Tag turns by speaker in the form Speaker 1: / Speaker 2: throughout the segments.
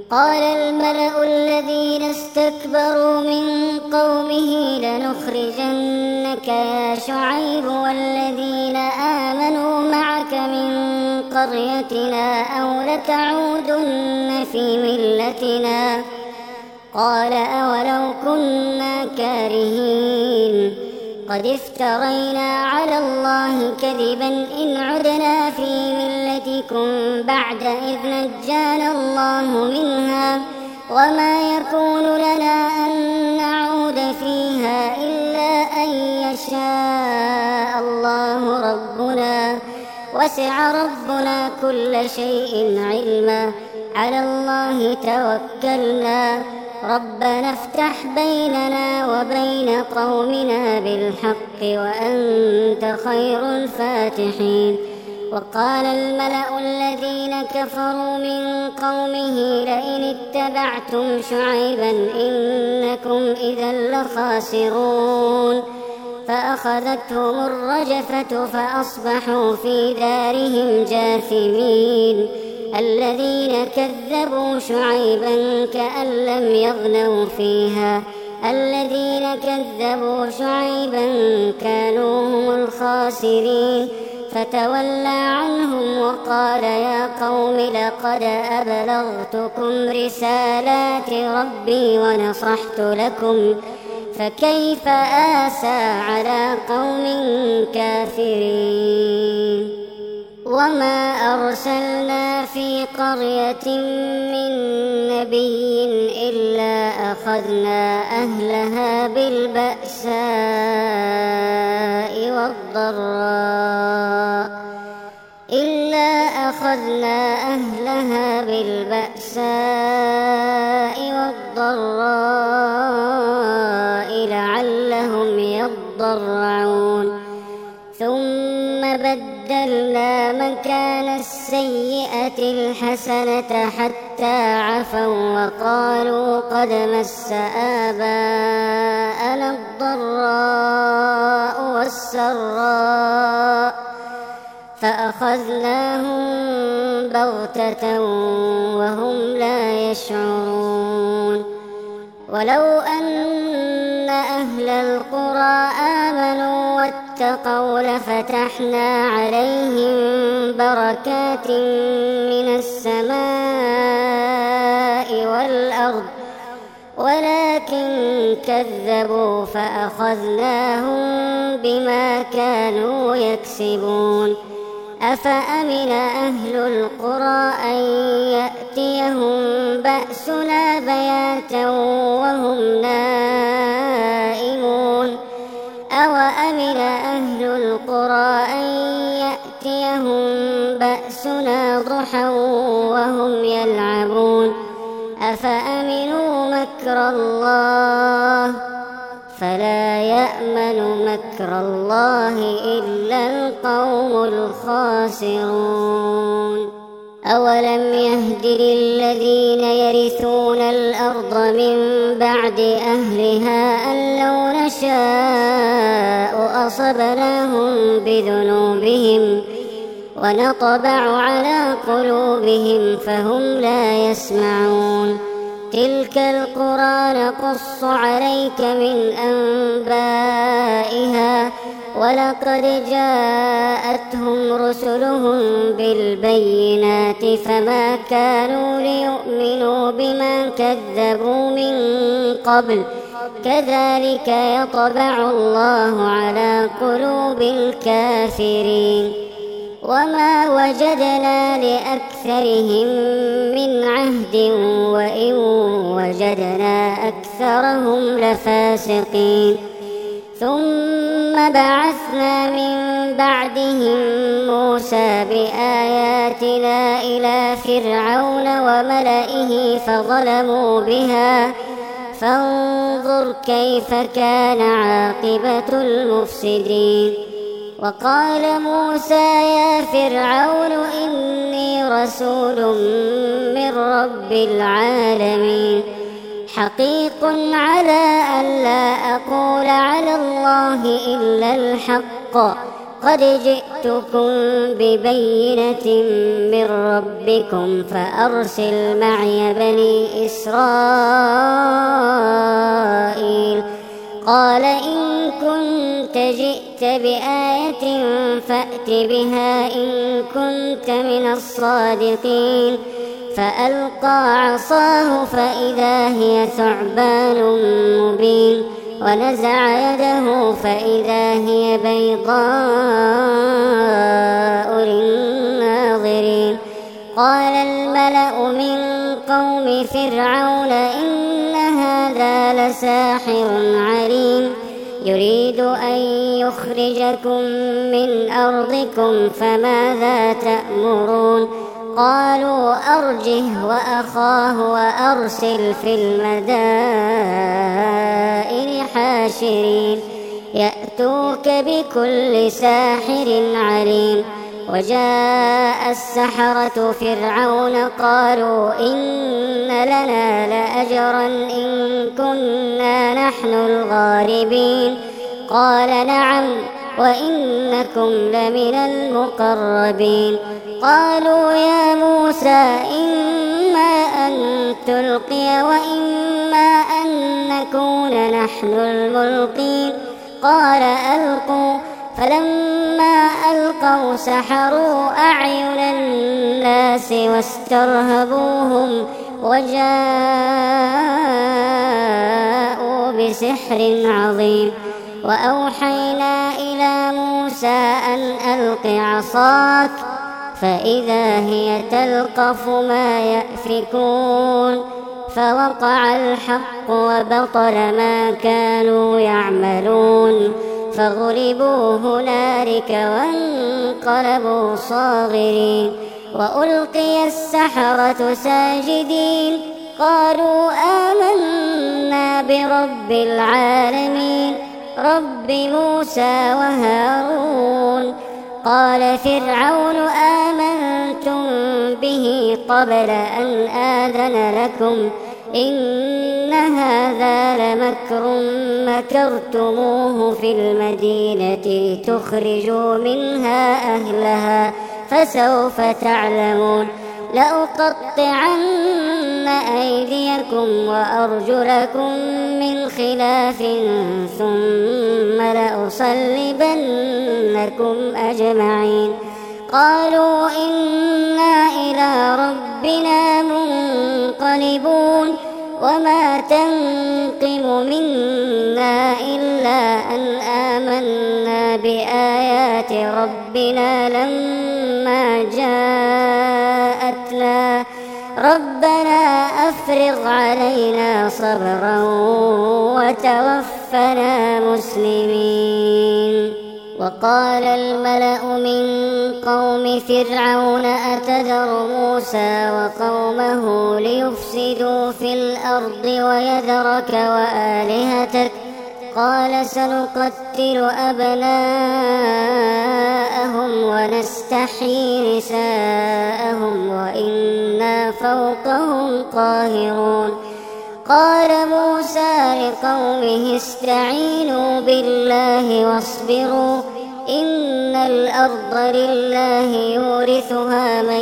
Speaker 1: قال الملأ الذين استكبروا من قومه لنخرجنك يا شعيب والذين آمنوا معك من قريتنا أو لتعودن في ملتنا. قال أولو كنا كارهين قد افترينا على الله كذبا إن عدنا في ملتكم بعد إذ نجانا الله منها وما يكون لنا أن نعود فيها إلا أن يشاء الله ربنا وسع ربنا كل شيء علما على الله توكلنا ربنا افتح بيننا وبين قومنا بالحق وأنت خير الفاتحين. وقال الملأ الذين كفروا من قومه لئن اتبعتم شعيبا إنكم إذا لخاسرون. فأخذتهم الرجفة فأصبحوا في دارهم جاثمين. الذين كذبوا شعيبا كأن لم يغنوا فيها الذين كذبوا شعيبا كانوا هم الخاسرين. فتولى عنهم وقال يا قوم لقد أبلغتكم رسالات ربي ونصحت لكم فكيف آسى على قوم كافرين. وما أرسلنا في قرية من نبي إلا أخذنا أهلها بالبأساء والضراء لعلهم يضرعون. ثم بدلنا مكان السيئة الحسنة حتى عفوا وقالوا قد مس آباءنا الضراء والسراء فأخذناهم بغتة وهم لا يشعرون. ولو أن أهل القرى آمنوا واتقوا لفتحنا عليهم بركات من السماء والأرض ولكن كذبوا فأخذناهم بما كانوا يكسبون. أفأمن أهل القرى أن يأتيهم بأسنا بياتا وهم نائمون أوأمن أهل القرى أن يأتيهم بأسنا ضحى وهم يلعبون أفأمنوا مكر الله فلا يأمن مكر الله إلا القوم الخاسرون. أولم يهد للذين يرثون الأرض من بعد أهلها أن لو نشاء أصبناهم بذنوبهم ونطبع على قلوبهم فهم لا يسمعون. تلك القرى نقص عليك من أنبائها ولقد جاءتهم رسلهم بالبينات فما كانوا ليؤمنوا بما كذبوا من قبل كذلك يطبع الله على قلوب الكافرين. وما وجدنا لأكثرهم من عهد وإن وجدنا أكثرهم لفاسقين. ثم بعثنا من بعدهم موسى بآياتنا إلى فرعون وملئه فظلموا بها فانظر كيف كان عاقبة المفسدين. وقال موسى يا فرعون إني رسول من رب العالمين حقيق على أن لا أقول على الله إلا الحق قد جئتكم ببينة من ربكم فأرسل معي بني إسرائيل. قال إن كنت جئت بآية فأت بها إن كنت من الصادقين. فألقى عصاه فإذا هي ثعبان مبين، ونزع يده فإذا هي بيضاء للناظرين. قال الملأ من قوم فرعون إن هذا لساحر عليم يريد أن يخرجكم من أرضكم فماذا تأمرون؟ قالوا أرجه وأخاه وأرسل في المدائن حاشرين يأتوك بكل ساحر عليم. وجاء السحرة فرعون قالوا إن لنا لأجرا إن كنا نحن الغالبين. قال نعم وإنكم لمن المقربين. قالوا يا موسى إما أن تلقي وإما أن نكون نحن الملقين. قال ألقوا. فلما ألقوا سحروا أعين الناس واسترهبوهم وجاءوا بسحر عظيم. وأوحينا إلى موسى أن ألق عصاك فإذا هي تلقف ما يأفكون. فوقع الحق وبطل ما كانوا يعملون فغلبوا هنالك وانقلبوا صاغرين. وألقي السحرة ساجدين قالوا آمنا برب العالمين رب موسى وهارون. قال فرعون آمنتم به قبل أن آذن لكم إن هذا لمكر مكرتموه في المدينة تخرجوا منها أهلها فسوف تعلمون. لأقطعن أيديكم وأرجلكم من خلاف ثم لأصلبنكم أجمعين. قالوا إنا إلى ربنا منقلبون. وما تنقم منا إلا أن آمنا بآيات ربنا لما جاءتنا ربنا أفرغ علينا صبرا وتوفنا مسلمين. وقال الملأ من قوم فرعون أتذر موسى وقومه ليفسدوا في الأرض ويذرك وآلهتك قال سنقتل أبناءهم ونستحيي نساءهم وإنا فوقهم قاهرون. قال موسى لقومه استعينوا بالله واصبروا إن الأرض لله يورثها من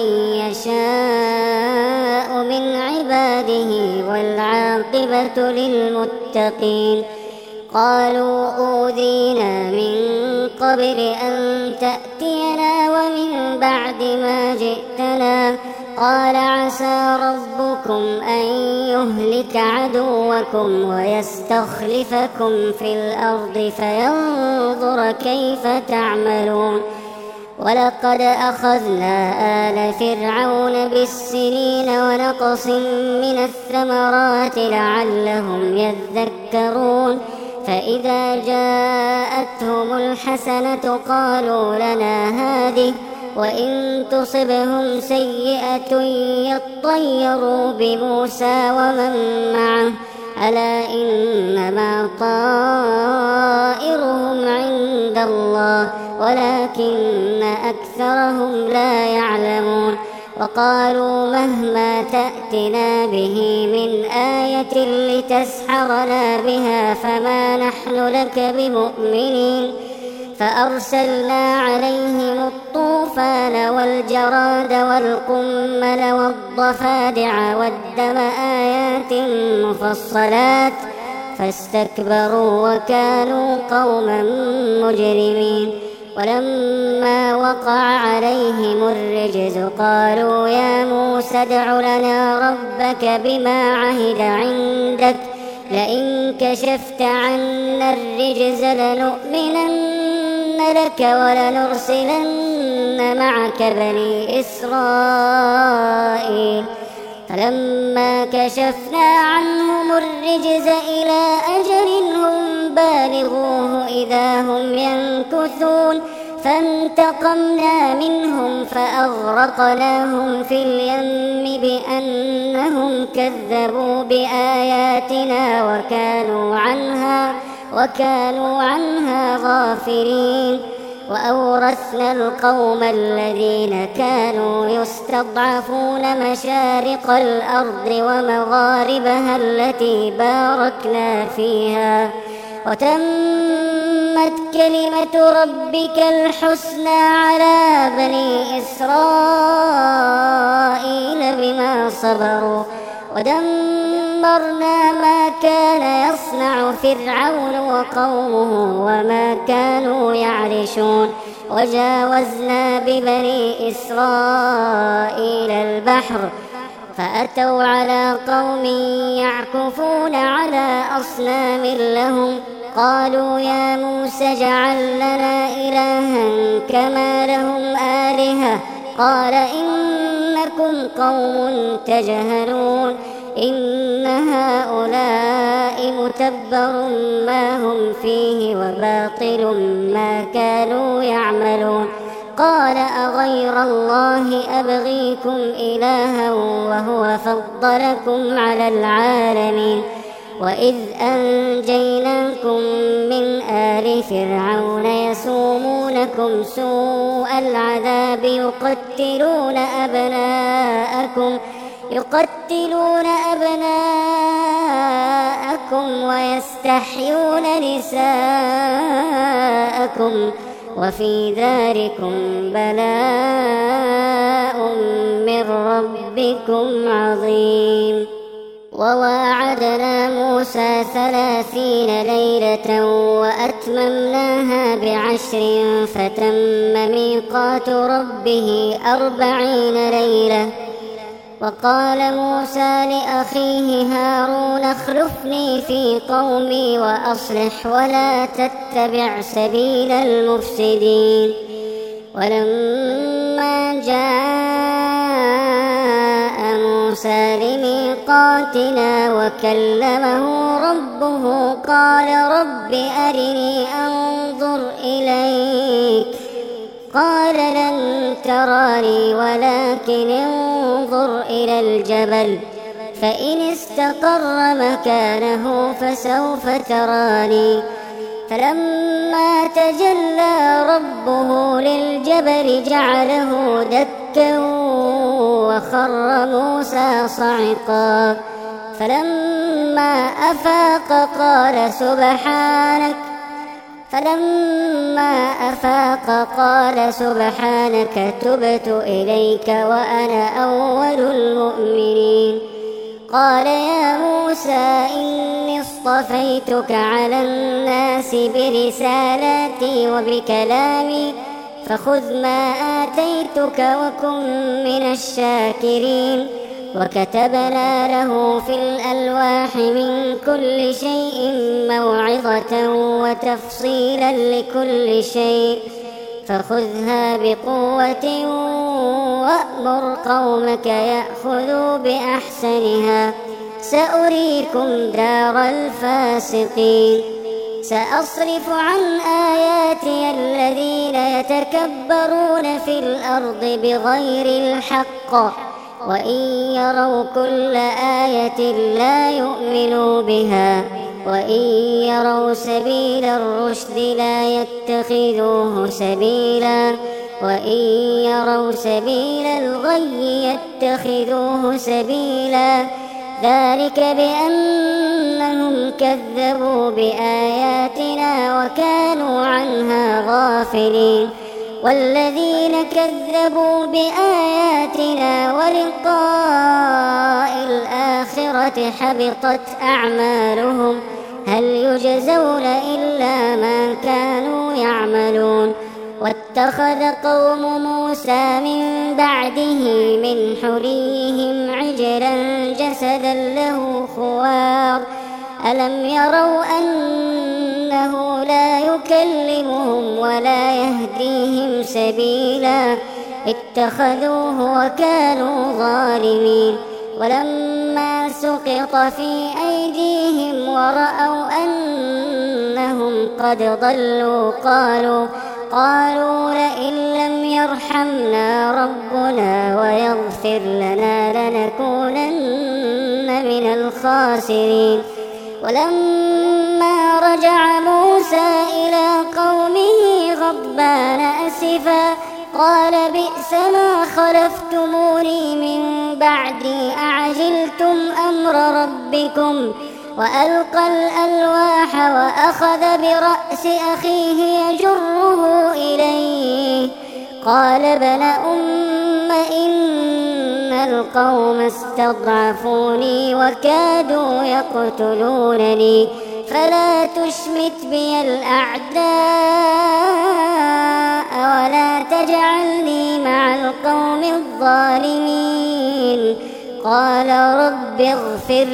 Speaker 1: يشاء من عباده والعاقبة للمتقين. قالوا أوذينا من قبل أن تأتينا ومن بعد ما جئتنا قال عسى ربكم أن يهلك عدوكم ويستخلفكم في الأرض فينظر كيف تعملون. ولقد أخذنا آل فرعون بالسنين ونقص من الثمرات لعلهم يذكرون. فإذا جاءتهم الحسنة قالوا لنا هذه وإن تصبهم سيئة يطيروا بموسى ومن معه ألا إنما طائرهم عند الله ولكن أكثرهم لا يعلمون. وقالوا مهما تأتنا به من آية لتسحرنا بها فما نحن لك بمؤمنين. فأرسلنا عليهم الطوفان والجراد والقمل والضفادع والدم آيات مفصلات فاستكبروا وكانوا قوما مجرمين. ولما وقع عليهم الرجز قالوا يا موسى ادع لنا ربك بما عهد عندك لئن كشفت عنا الرجز لنؤمنن لك ولنرسلن معك بني إسرائيل. فلما كشفنا عنهم الرجز إلى أجل هم بالغوه إذا هم ينكثون فانتقمنا منهم فأغرقناهم في اليم بأنهم كذبوا بآياتنا وكانوا عنها غافلين. وأورثنا القوم الذين كانوا يستضعفون مشارق الأرض ومغاربها التي باركنا فيها وتمت كلمة ربك الحسنى على بني إسرائيل بما صبروا ودمرنا ما كان يصنع فرعون وقومه وما كانوا يعرشون. وجاوزنا ببني إسرائيل البحر فأتوا على قوم يعكفون على أصنام لهم قالوا يا موسى اجعل لنا إلها كما لهم آلهة قال إنكم قوم تجهلون إن هؤلاء متبر ما هم فيه وباطل ما كانوا يعملون. قال أغير الله أبغيكم إلها وهو فضلكم على العالمين وإذ أنجيناكم من آل فرعون يسومونكم سوء العذاب يقتلون أبناءكم ويستحيون نساءكم وفي ذلكم بلاء من ربكم عظيم. وواعدنا موسى 30 ليلة وأتممناها ب10 فتم ميقات ربه 40 ليلة. وقال موسى لأخيه هارون اخلفني في قومي وأصلح ولا تتبع سبيل المفسدين. ولما جاء موسى لميقاتنا وكلمه ربه قال رب أرني أنظر إليك قال لن تراني ولكن انظر إلى الجبل فإن استقر مكانه فسوف تراني. فلما تجلى ربه للجبل جعله دكا وخر موسى صعقا فلما أفاق قال سبحانك تبت إليك وأنا أول المؤمنين. قال يا موسى إني اصطفيتك على الناس برسالاتي وبكلامي فخذ ما آتيتك وكن من الشاكرين. وكتبنا له في الألواح من كل شيء موعظة وتفصيلا لكل شيء فخذها بقوة وأمر قومك يأخذوا بأحسنها سأريكم دار الفاسقين. سأصرف عن آياتي الذين يتكبرون في الأرض بغير الحق وإن يروا كل آية لا يؤمنوا بها وإن يروا سبيل الرشد لا يتخذوه سبيلا وإن يروا سبيل الغي يتخذوه سبيلا ذلك بأنهم كذبوا بآياتنا وكانوا عنها غافلين. والذين كذبوا بآياتنا ولقاء الآخرة حبطت أعمالهم هل يجزون إلا ما كانوا يعملون. واتخذ قوم موسى من بعده من حليهم عجلا جسدا له خوار ألم يروا أنه لا يكلمهم ولا يهديهم سبيلا اتخذوه وكانوا ظالمين. ولما سقط في أيديهم ورأوا أنهم قد ضلوا قالوا لئن لم يرحمنا ربنا ويغفر لنا لنكونن من الخاسرين. ولما رجع موسى إلى قومه غضبان أسفا قال بئس ما خلفتموني من بعدي أعجلتم أمر ربكم وألقى الألواح وأخذ برأس أخيه يجره إليه قال ابن أم إن القوم استضعفوني وكادوا يقتلونني فلا تشمت بي الأعداء ولا تجعلني مع القوم الظالمين. قال رب اغفر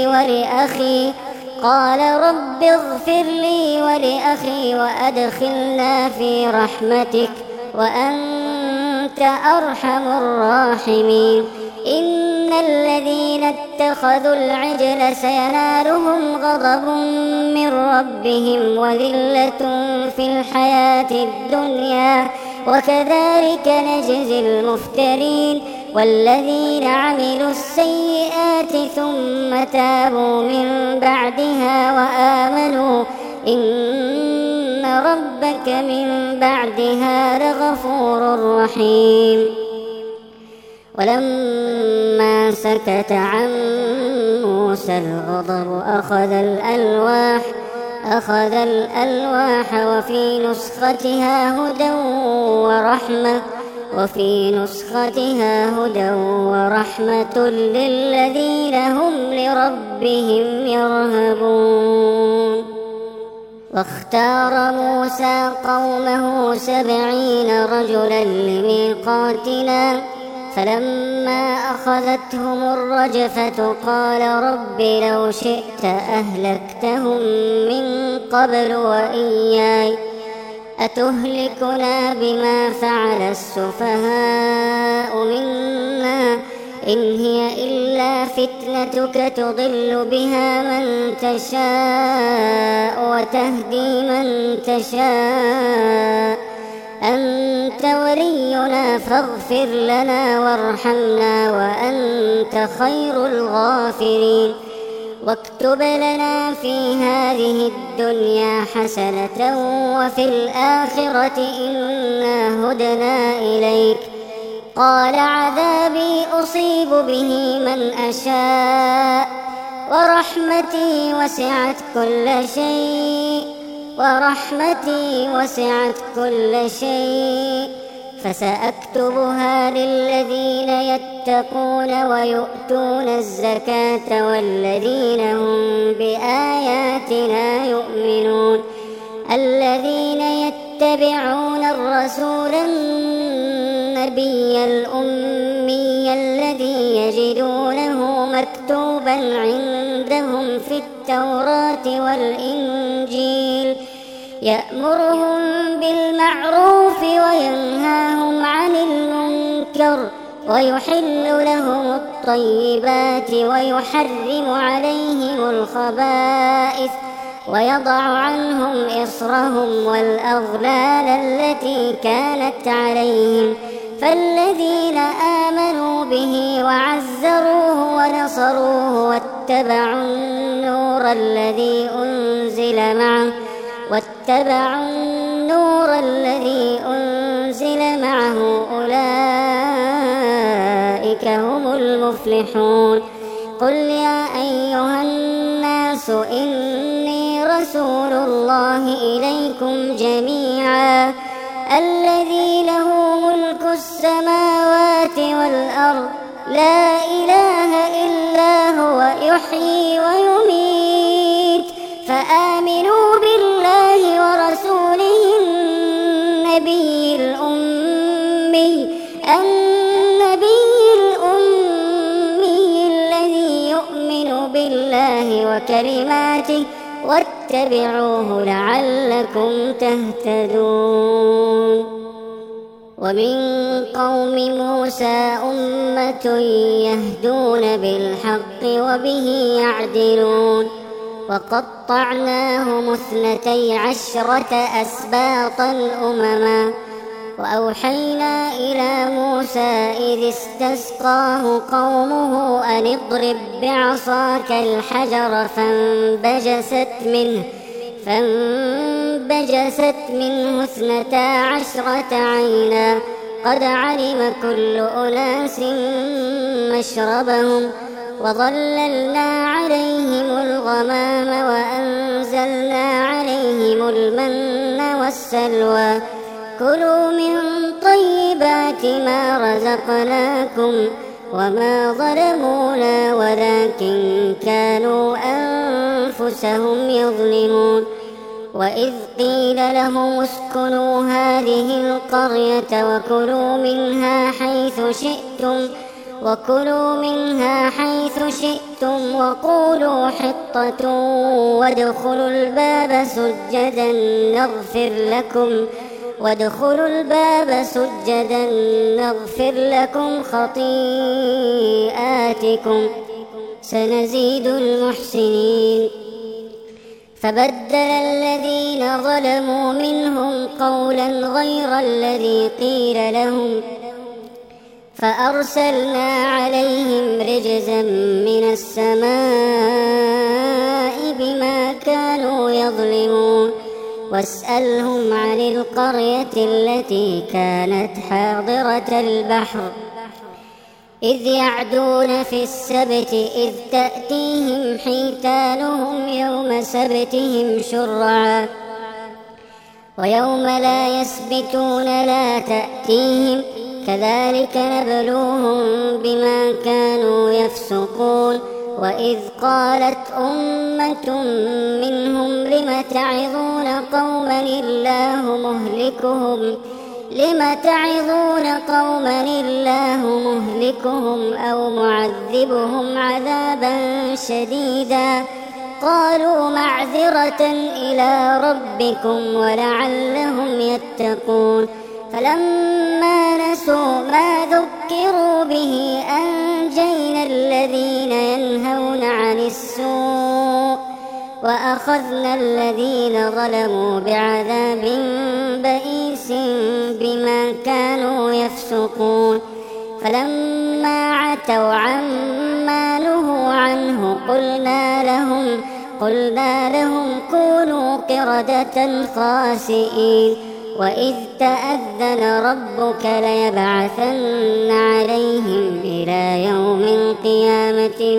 Speaker 1: لي ولأخي وأدخلنا في رحمتك وأنت أرحم الراحمين. إن الذين اتخذوا العجل سينالهم غضب من ربهم وذلة في الحياة الدنيا وكذلك نجزي المفترين. والذين عملوا السيئات ثم تابوا من بعدها وآمنوا إن ربك من بعدها لغفور رحيم. ولما سكت عن موسى الغضب أخذ الألواح وفي نسختها هدى ورحمة للذين هم لربهم يرهبون. واختار موسى قومه 70 رجلا لميقاتنا فلما أخذتهم الرجفة قال رب لو شئت أهلكتهم من قبل وإياي أتهلكنا بما فعل السفهاء منا إن هي إلا فتنتك تضل بها من تشاء وتهدي من تشاء أنت ولينا فاغفر لنا وارحمنا وأنت خير الغافرين. واكتب لنا في هذه الدنيا حسنة وفي الآخرة إنا هدنا إليك قال عذابي أصيب به من أشاء ورحمتي وسعت كل شيء فسأكتبها للذين يتقون ويؤتون الزكاة والذين هم بآياتنا يؤمنون. الذين يتبعون الرسول النبي الأمي الذي يجدونه مكتوبا عندهم في التوراة والإنجيل يأمرهم بالمعروف وينهاهم عن المنكر ويحل لهم الطيبات ويحرم عليهم الخبائث ويضع عنهم إصرهم والأغلال التي كانت عليهم. فالذين آمنوا به وعزروه ونصروه واتبعوا النور الذي أنزل معه أولئك هم المفلحون. قل يا أيها الناس إني رسول الله إليكم جميعا الذي له ملك السماوات والأرض لا إله إلا هو يحيي ويميت فآمنوا بالله ورسوله النبي الأمي الذي يؤمن بالله وكلماته واتبعوه لعلكم تهتدون. ومن قوم موسى أمة يهدون بالحق وبه يعدلون وقطعناهم 12 أسباطا أمما وأوحينا إلى موسى إذ استسقاه قومه أن اضرب بعصاك الحجر فانبجست منه 12 عينا قد علم كل أناس مشربهم وظللنا عليهم الغمام وأنزلنا عليهم المن والسلوى كلوا من طيبات ما رزقناكم وما ظلمونا ولكن كانوا أنفسهم يظلمون. وإذ قيل لهم اسكنوا هذه القرية وكلوا منها حيث شئتم وقولوا حطة وادخلوا الباب سجدا نغفر لكم خطيئاتكم سنزيد المحسنين. فبدل الذين ظلموا منهم قولا غير الذي قيل لهم فأرسلنا عليهم رجزا من السماء بما كانوا يظلمون. واسألهم عن القرية التي كانت حاضرة البحر إذ يعدون في السبت إذ تأتيهم حيتانهم يوم سبتهم شرعا ويوم لا يسبتون لا تأتيهم كذلك نبلوهم بما كانوا يفسقون. وإذ قالت أمة منهم لم تعظون قوما الله مهلكهم أو معذبهم عذابا شديدا قالوا معذرة إلى ربكم ولعلهم يتقون. فلما نسوا ما ذكروا به أنجينا الذين ينهون عن السوء وأخذنا الذين ظلموا بعذاب بئيس بما كانوا يفسقون. فلما عتوا عما نهوا عنه قلنا لهم كونوا قردة خاسئين. وإذ تأذن ربك ليبعثن عليهم إلى يوم القيامة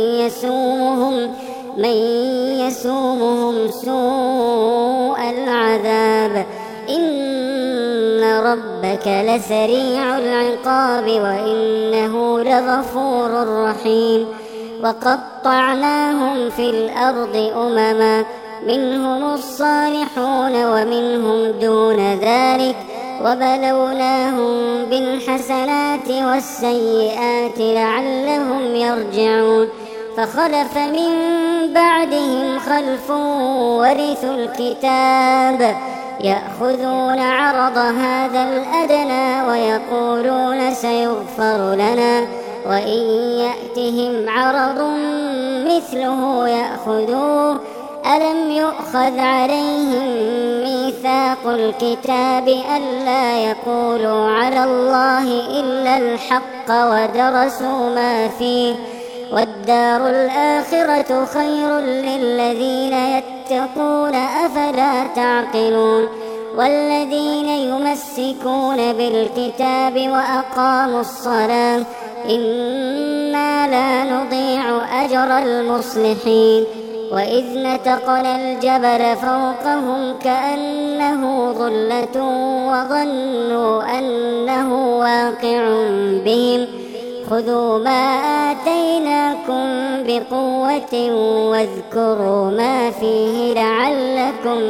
Speaker 1: من يسومهم سوء العذاب إن ربك لسريع العقاب وإنه لغفور رحيم. وقطعناهم في الأرض أمما منهم الصالحون ومنهم دون ذلك وبلوناهم بالحسنات والسيئات لعلهم يرجعون. فخلف من بعدهم خلف ورثوا الكتاب يأخذون عرض هذا الأدنى ويقولون سيغفر لنا وإن يأتهم عرض مثله يأخذوه ألم يؤخذ عليهم ميثاق الكتاب ألا يقولوا على الله إلا الحق ودرسوا ما فيه والدار الآخرة خير للذين يتقون أفلا تعقلون. والذين يمسكون بالكتاب وأقاموا الصلاة إنا إنا لا نضيع أجر المصلحين وإذ نتقنا الجبل فوقهم كأنه ظلة وظنوا أنه واقع بهم خذوا ما آتيناكم بقوة واذكروا ما فيه لعلكم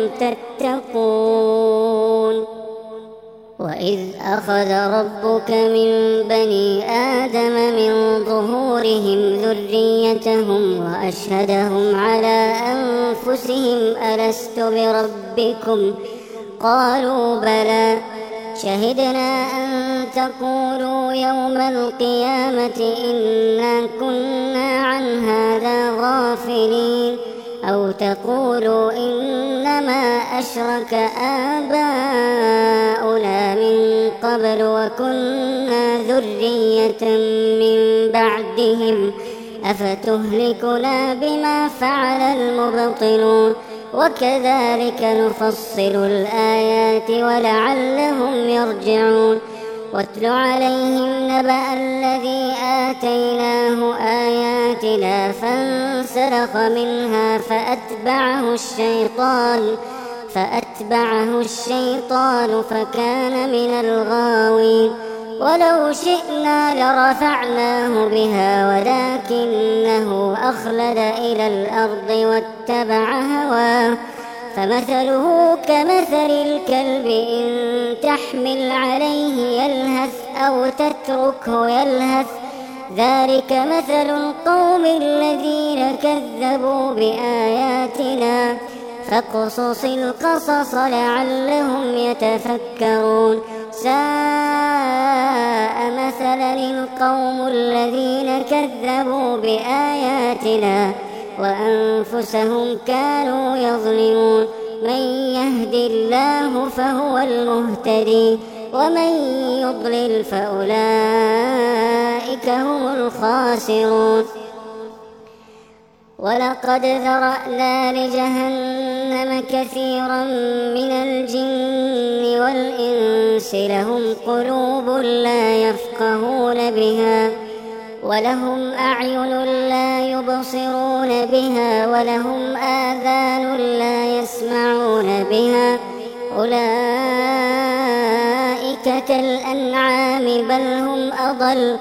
Speaker 1: تتقون وإذ أخذ ربك من بني آدم من ظهورهم ذريتهم وأشهدهم على أنفسهم ألست بربكم قالوا بلى شهدنا أن تقولوا يوم القيامة إنا كنا عن هذا غافلين أو تقولوا إنما أشرك آباؤنا من قبل وكنا ذرية من بعدهم أفتهلكنا بما فعل المبطلون وكذلك نفصل الآيات ولعلهم يرجعون واتل عليهم نبأ الذي آتيناه آياتنا فانسلخ منها فأتبعه الشيطان فكان من الغاوين ولو شئنا لرفعناه بها ولكنه أخلد إلى الأرض واتبع هواه فمثله كمثل الكلب إن تحمل عليه يلهث أو تتركه يلهث ذلك مثل القوم الذين كذبوا بآياتنا فاقصص القصص لعلهم يتفكرون ساء مثلا القوم الذين كذبوا بآياتنا وأنفسهم كانوا يظلمون من يهد الله فهو المهتدي ومن يضلل فأولئك هم الخاسرون ولقد ذرأنا لجهنم كثيرا من الجن والإنس لهم قلوب لا يفقهون بها ولهم أعين لا يبصرون بها ولهم آذان لا يسمعون بها أولئك كالأنعام بل هم أضل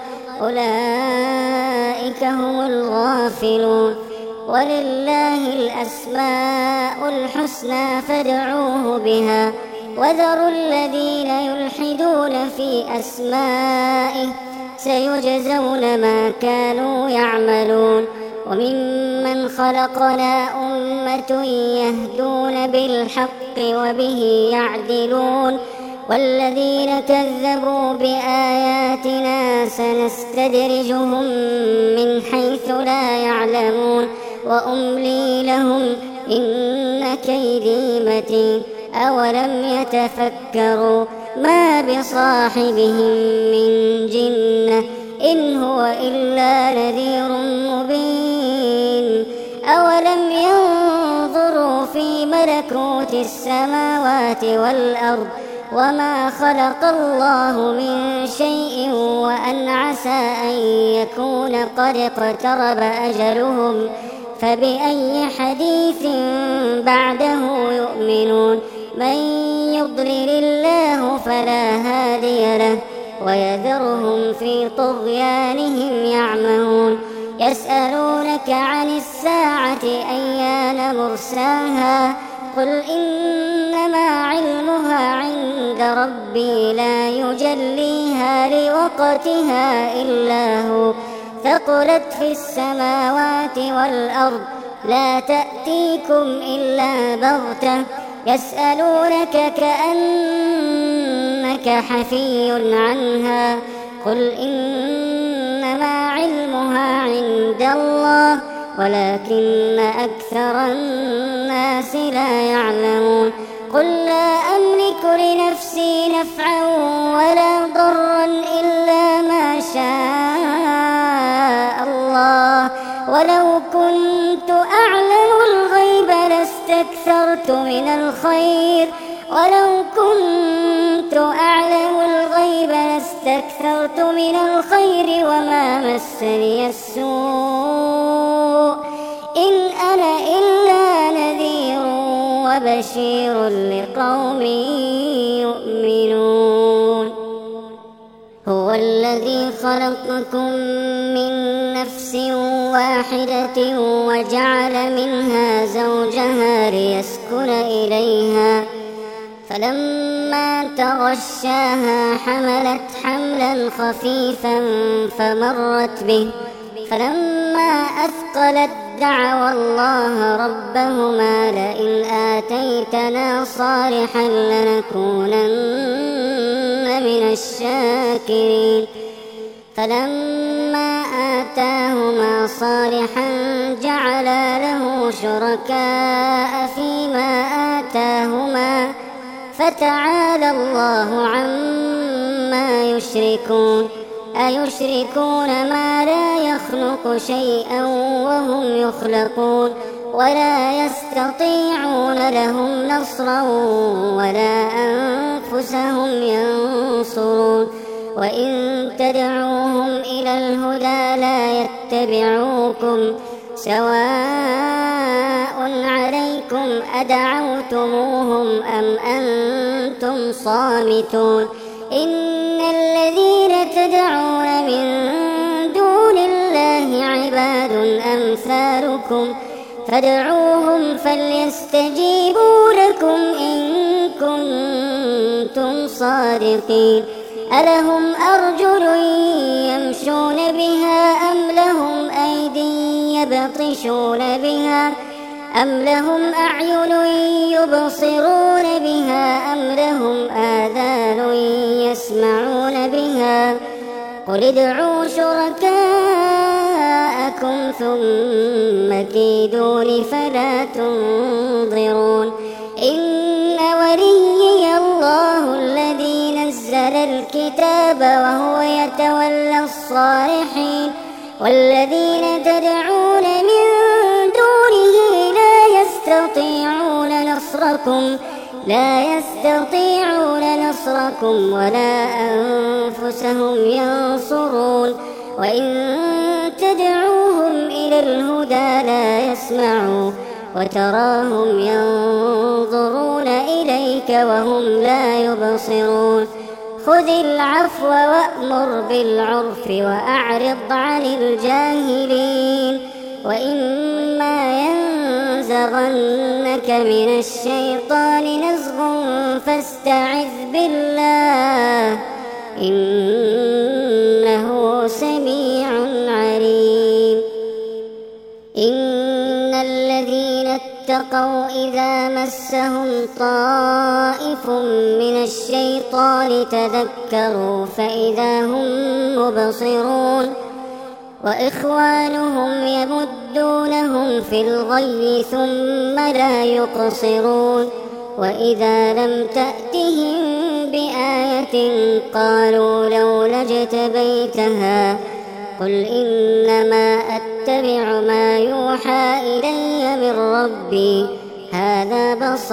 Speaker 1: أولئك هم الغافلون ولله الأسماء الحسنى فادعوه بها وذروا الذين يلحدون في أسمائه سيجزون ما كانوا يعملون وممن خلقنا أمة يهدون بالحق وبه يعدلون والذين كذبوا بآياتنا سنستدرجهم من حيث لا يعلمون وأملي لهم إن كيدي متين أولم يتفكروا ما بصاحبهم من جنة إن هو إلا نذير مبين أولم ينظروا في ملكوت السماوات والأرض وما خلق الله من شيء وأن عسى أن يكون قد اقترب أجلهم فبأي حديث بعده يؤمنون من يضلل الله فلا هادي له ويذرهم في طغيانهم يعمهون يسألونك عن الساعة أيان مرساها قل إنما علمها عند ربي لا يجليها لوقتها إلا هو ثقلت في السماوات والأرض لا تأتيكم إلا بغتة يسألونك كأنك حفي عنها قل إنما علمها عند الله ولكن أكثر الناس لا يعلمون قل لا أملك لنفسي نفعا ولا ضرا إلا ما شاء الله ولو كنت أعلم الغيب لاستكثرت من الخير ولو كنت أعلم الغيب لاستكثرت لاستكثرت من الخير وما مسني السوء إن أنا إلا نذير وبشير لقوم يؤمنون. هو الذي خلقكم من نفس واحدة وجعل منها زوجها ليسكن إليها فلما تغشاها حملت حملا خفيفا فمرت به فلما أثقلت دعوا الله ربهما لئن آتيتنا صالحا لنكونن من الشاكرين فلما آتاهما صالحا جعلا له شركاء فيما آتاهما فتعالى الله عما يشركون. أيشركون ما لا يخلق شيئا وهم يخلقون ولا يستطيعون لهم نصرا ولا أنفسهم ينصرون وإن تدعوهم إلى الهدى لا يتبعوكم سواء عليكم أدعوتموهم أم أنتم صامتون. إن الذين تدعون من دون الله عباد أمثالكم فادعوهم فليستجيبوا لكم إن كنتم صادقين. ألهم أرجل يمشون بها أم لهم أيدي يبطشون بها أم لهم أعين يبصرون بها أم لهم آذان يسمعون بها قل ادعوا شركاءكم ثم كيدون فلا تنظرون. إن وليي الله الذي نزل الكتاب وهو يتولى الصالحين والذين تدعون من دونه لا يستطيعون نصركم ولا أنفسهم ينصرون وإن تدعوهم إلى الهدى لا يسمعوا وتراهم ينظرون إليك وهم لا يبصرون. خذ العفو وأمر بالعرف وأعرض عن الجاهلين وإما ينزغنك من الشيطان نزغ فاستعذ بالله إنه سميع عليم. إن الذين اتقوا إذا مسهم طائف من الشيطان تذكروا فإذا هم مبصرون وإخوانهم يمدونهم في الغي ثم لا يقصرون وإذا لم تأتهم بآية قالوا لولا اجتبيتها قل إنما أتبع ما يوحى إلي من ربي هذا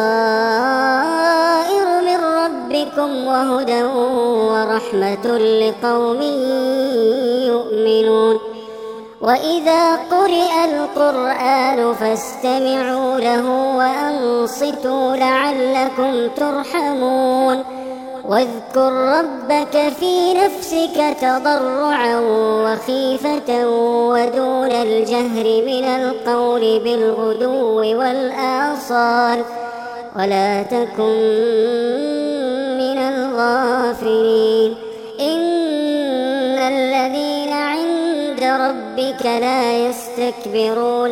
Speaker 1: بصائر من ربكم وهدى ورحمة لقوم يؤمنون. وإذا قرئ القرآن فاستمعوا له وأنصتوا لعلكم ترحمون. واذكر ربك في نفسك تضرعا وخيفة ودون الجهر من القول بالغدو والآصال ولا تكن من الغافلين. إن الذين عند ربك لا يستكبرون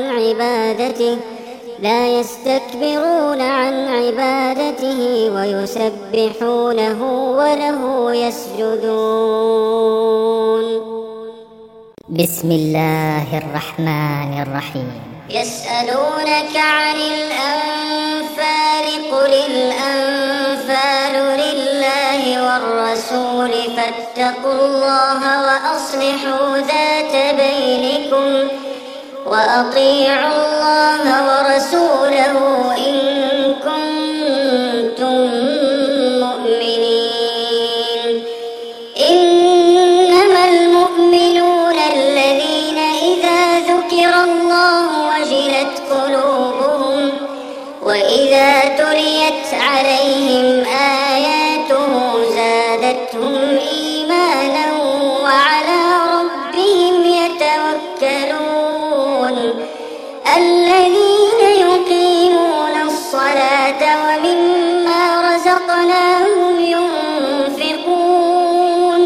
Speaker 1: عن عبادته ويسبحونه وله يسجدون.
Speaker 2: بسم الله الرحمن الرحيم.
Speaker 1: يسألونك عن الأنفال قل الأنفال لله والرسول فاتقوا الله وأصلحوا ذات بينكم وأطيعوا الله ورسوله إن كنتم مؤمنين. تليت عليهم آياته زادتهم إيمانا وعلى ربهم يتوكلون الذين يقيمون الصلاة ومما رزقناهم ينفقون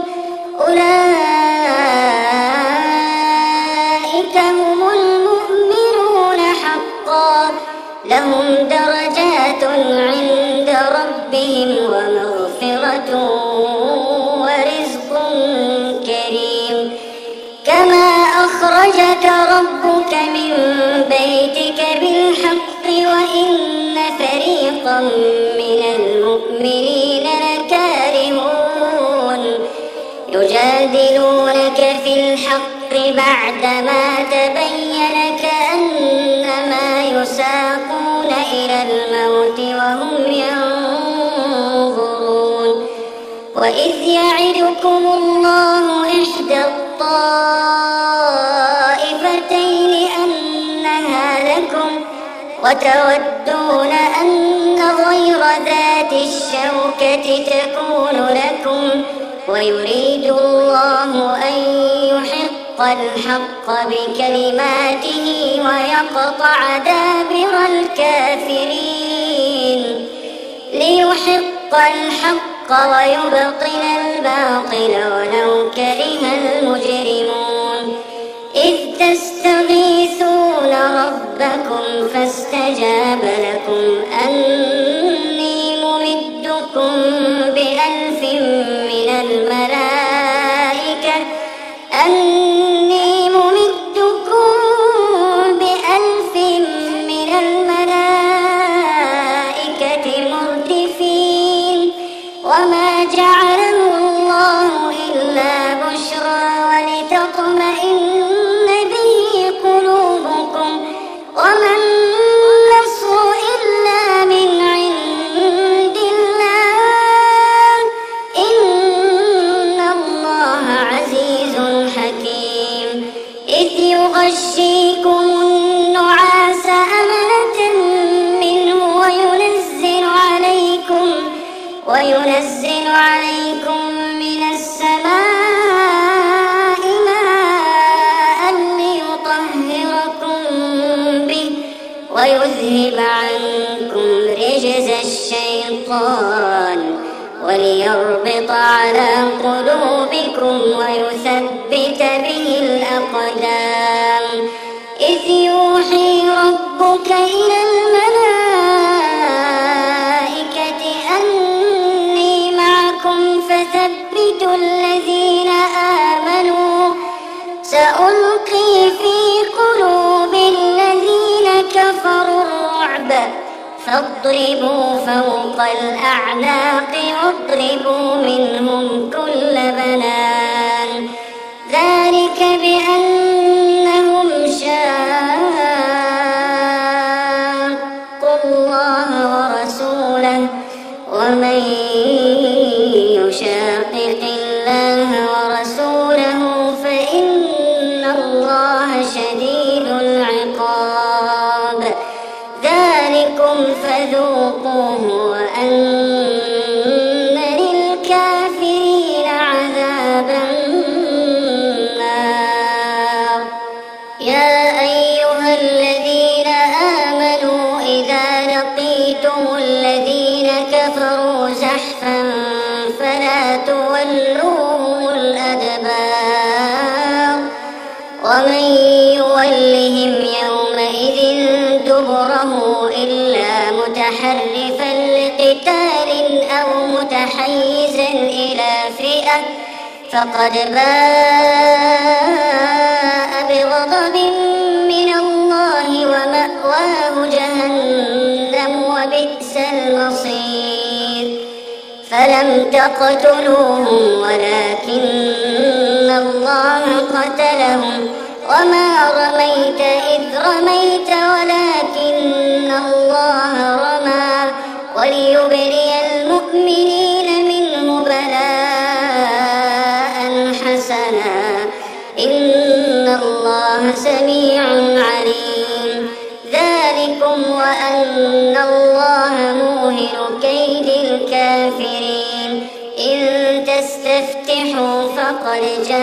Speaker 1: أولئك هم المؤمنون حقا لهم درجات عند ربهم ومغفرة ورزق كريم كما أخرجك ربك من بيتك بالحق وإن فريقا من المؤمنين لكارهون يجادلونك في الحق بعدما تبين كأنما يساقون إلى الموت وهم ينظرون وإذ يعدكم الله إحدى الطائفتين أنها لكم وتودون أن غير ذات الشوكة تكون لكم ويريد الله أن يحق الحق بكلماته ويقطع دابر الكافرين ليحق الحق ويبطل الباطل ولو كره المجرمون إذ تستغيثون ربكم فاستجاب لكم أني ممدكم بألف من الملائكة مردفين وما جعله الله إلا بشرى ولتطمئن به قلوبكم وما النصر إلا من عند الله إن الله عزيز حكيم إذ يغشيكم النعاس أمنة منه وينزل عليكم من السماء ماء ليطهركم به ويذهب عنكم رجز الشيطان وليربط على قلوبكم ويثبت به الأقدام إذ يوحي ربك إلى الملائكة أني معكم فثبتوا الذين آمنوا سألقي في قلوب الذين كفروا الرعب فاضربوا فوق الأعناق واضربوا منهم كل بنان ذلك بأنهم شاقوا الله ورسوله ومن يشاقق الله ورسوله فإن الله شديد العقاب ذلكم فذوقوه وأن للكافرين عذاب النار يا أيها الذين آمنوا إذا لقيتم الذين كفروا زحفا فلا تولوهم الأدبار ومن يولهم يومئذ دبره إلا متحرفا لقتال أو متحيزا إلى فئة فقد باء بغضب من الله ومأواه جهنم وبئس المصير فلم تقتلوهم ولكن الله قتلهم وما رميت إذ رميت ولكن الله رمى وليبري المؤمنين منه بلاء حسنا إن الله سميع عليم ذلكم لكم وأن الله موهن كيد الكافرين. إن تستفتحوا فقد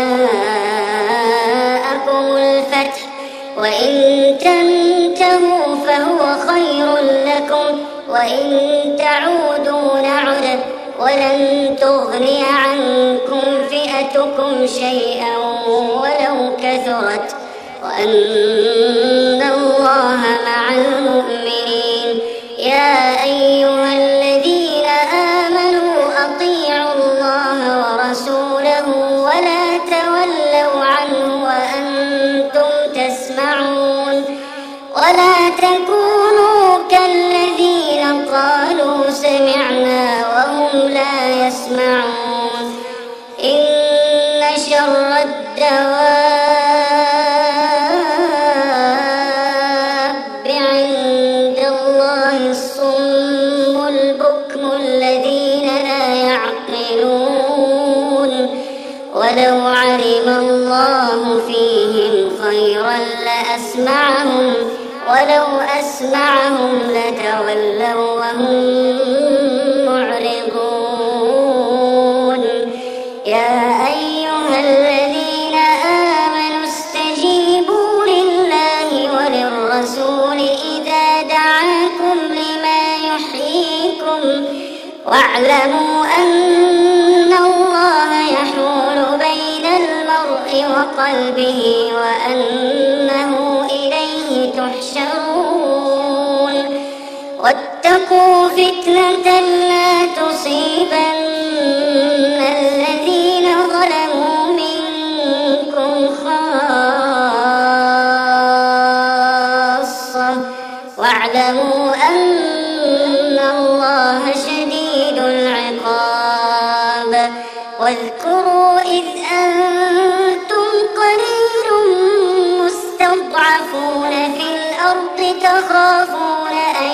Speaker 1: جاءكم الفتح وإن تنتهوا فهو خير لكم وإن تعودوا نعد ولن تغني عنكم فئتكم شيئا ولو كثرت وأن الله مع المؤمنين. يا أيها الذين آمنوا أطيعوا الله ورسوله ولا تولوا عنه وأنتم تسمعون. ولا تكونوا كالذين قالوا سمعنا وهم لا يسمعون. إن شر الدواب عند الله الصم البكم الذين لا يعقلون. ولو علم الله فيهم خيرا لأسمعهم ولو أسمعهم لتولوا وهم معرضون. يا أيها الذين آمنوا استجيبوا لله وللرسول إذا دعاكم لما يحييكم واعلموا أن الله يحول بين المرء وقلبه وأنه إليه تحشرون. واتقوا فتنة لا تصيبن الذين ظلموا منكم خاصة واعلموا أن الله شديد العقاب. واذكروا إذ أنتم قليل مستضعفون في الأرض تخافون أن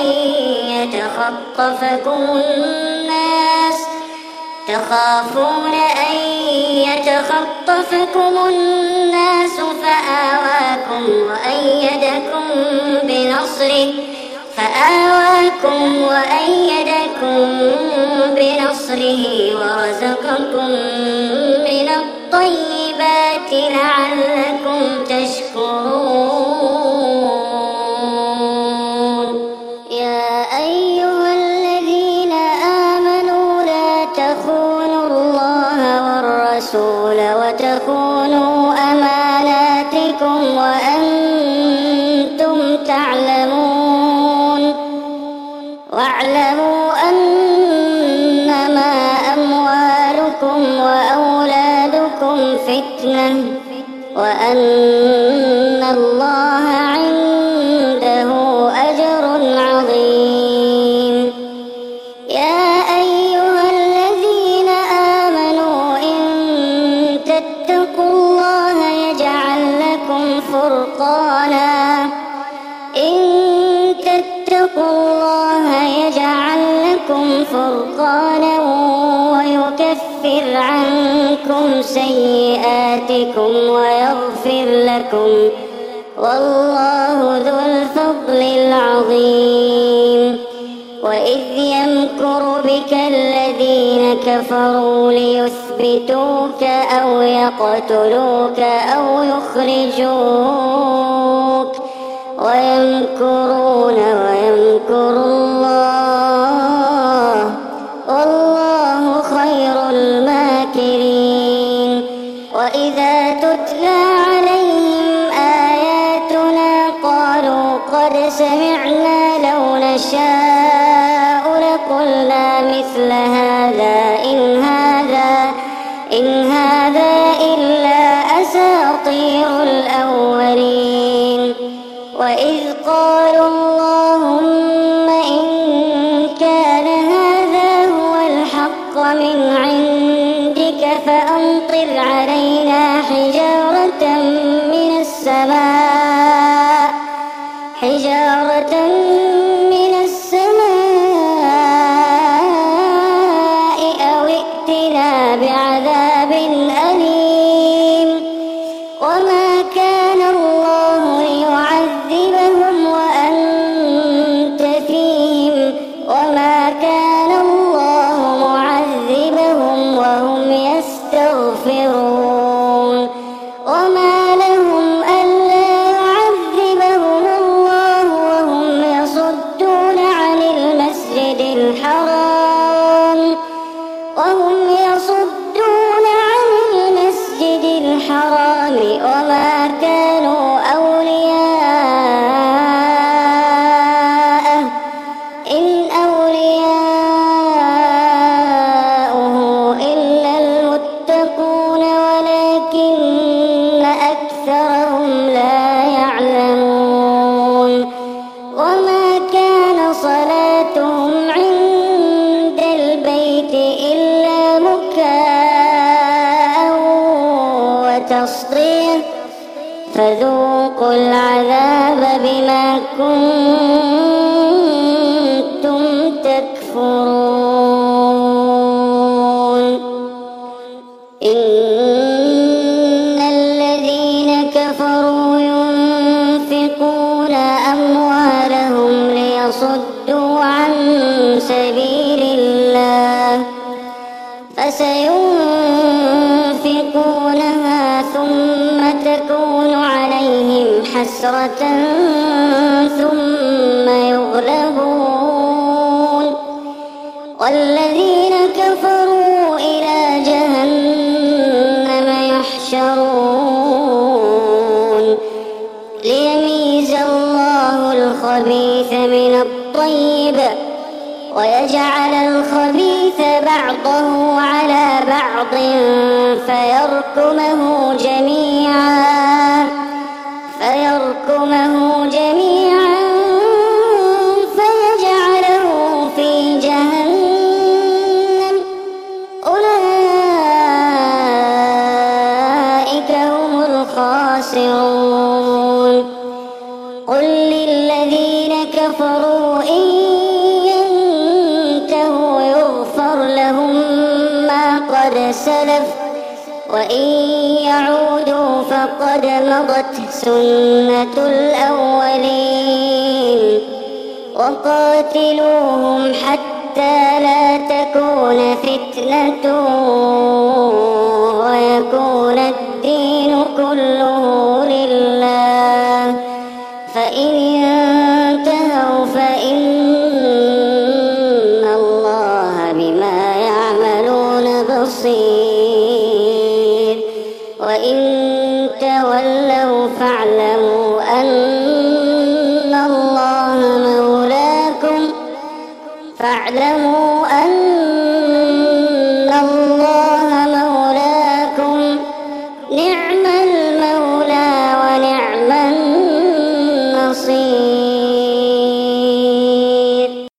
Speaker 1: يتخطفكم الناس فآواكم وأيدكم بنصره ورزقكم من الطيبات لعلكم تشكرون. يا أيها الذين آمنوا لا تخونوا الله والرسول وتخونوا أماناتكم وأنتم تعلمون. واعلموا أنما أموالكم وأولادكم فتنة وأن الله عنده أجر عظيم. يا أيها الذين آمنوا إن تتقوا الله يجعل لكم فرقانا ويكفر عنكم سيئاتكم ويغفر لكم والله ذو الفضل العظيم. وإذ يمكر بك الذين كفروا ليثبتوك أو يقتلوك أو يخرجوك ويمكرون ويمكر الله والله خير الماكرين. وإذا تتلى عليهم آياتنا قالوا قد سمعنا لو نشاء لقلنا مثل هذا إن هذا إلا أساطير الأولين. وإذ قالوا اللهم إن كان هذا هو الحق من عندك فأمطر علينا حجارة من السماء أو ائتنا بعذاب أليم. وما كان الله ليعذبهم وأنت كنتم تكفرون إن الذين كفروا ينفقون أموالهم ليصدوا عن سبيل الله فسينفقونها ثم تكون عليهم حسرة ثم يغلبون والذين كفروا إلى جهنم يحشرون ليميز الله الخبيث من الطيب ويجعل الخبيث بعضه على بعض فيركمه جميعا فيجعله في جهنم أولئك هم الخاسرون قل للذين كفروا إن ينتهوا يغفر لهم ما قد سلف وإن يعودوا فقد مضت سنة الأولين وقاتلوهم حتى لا تكون فتنة ويكون الدين كله لله فإن انتهوا فإن الله بما يعملون بصير وإن تولوا فاعلموا أن الله مولاكم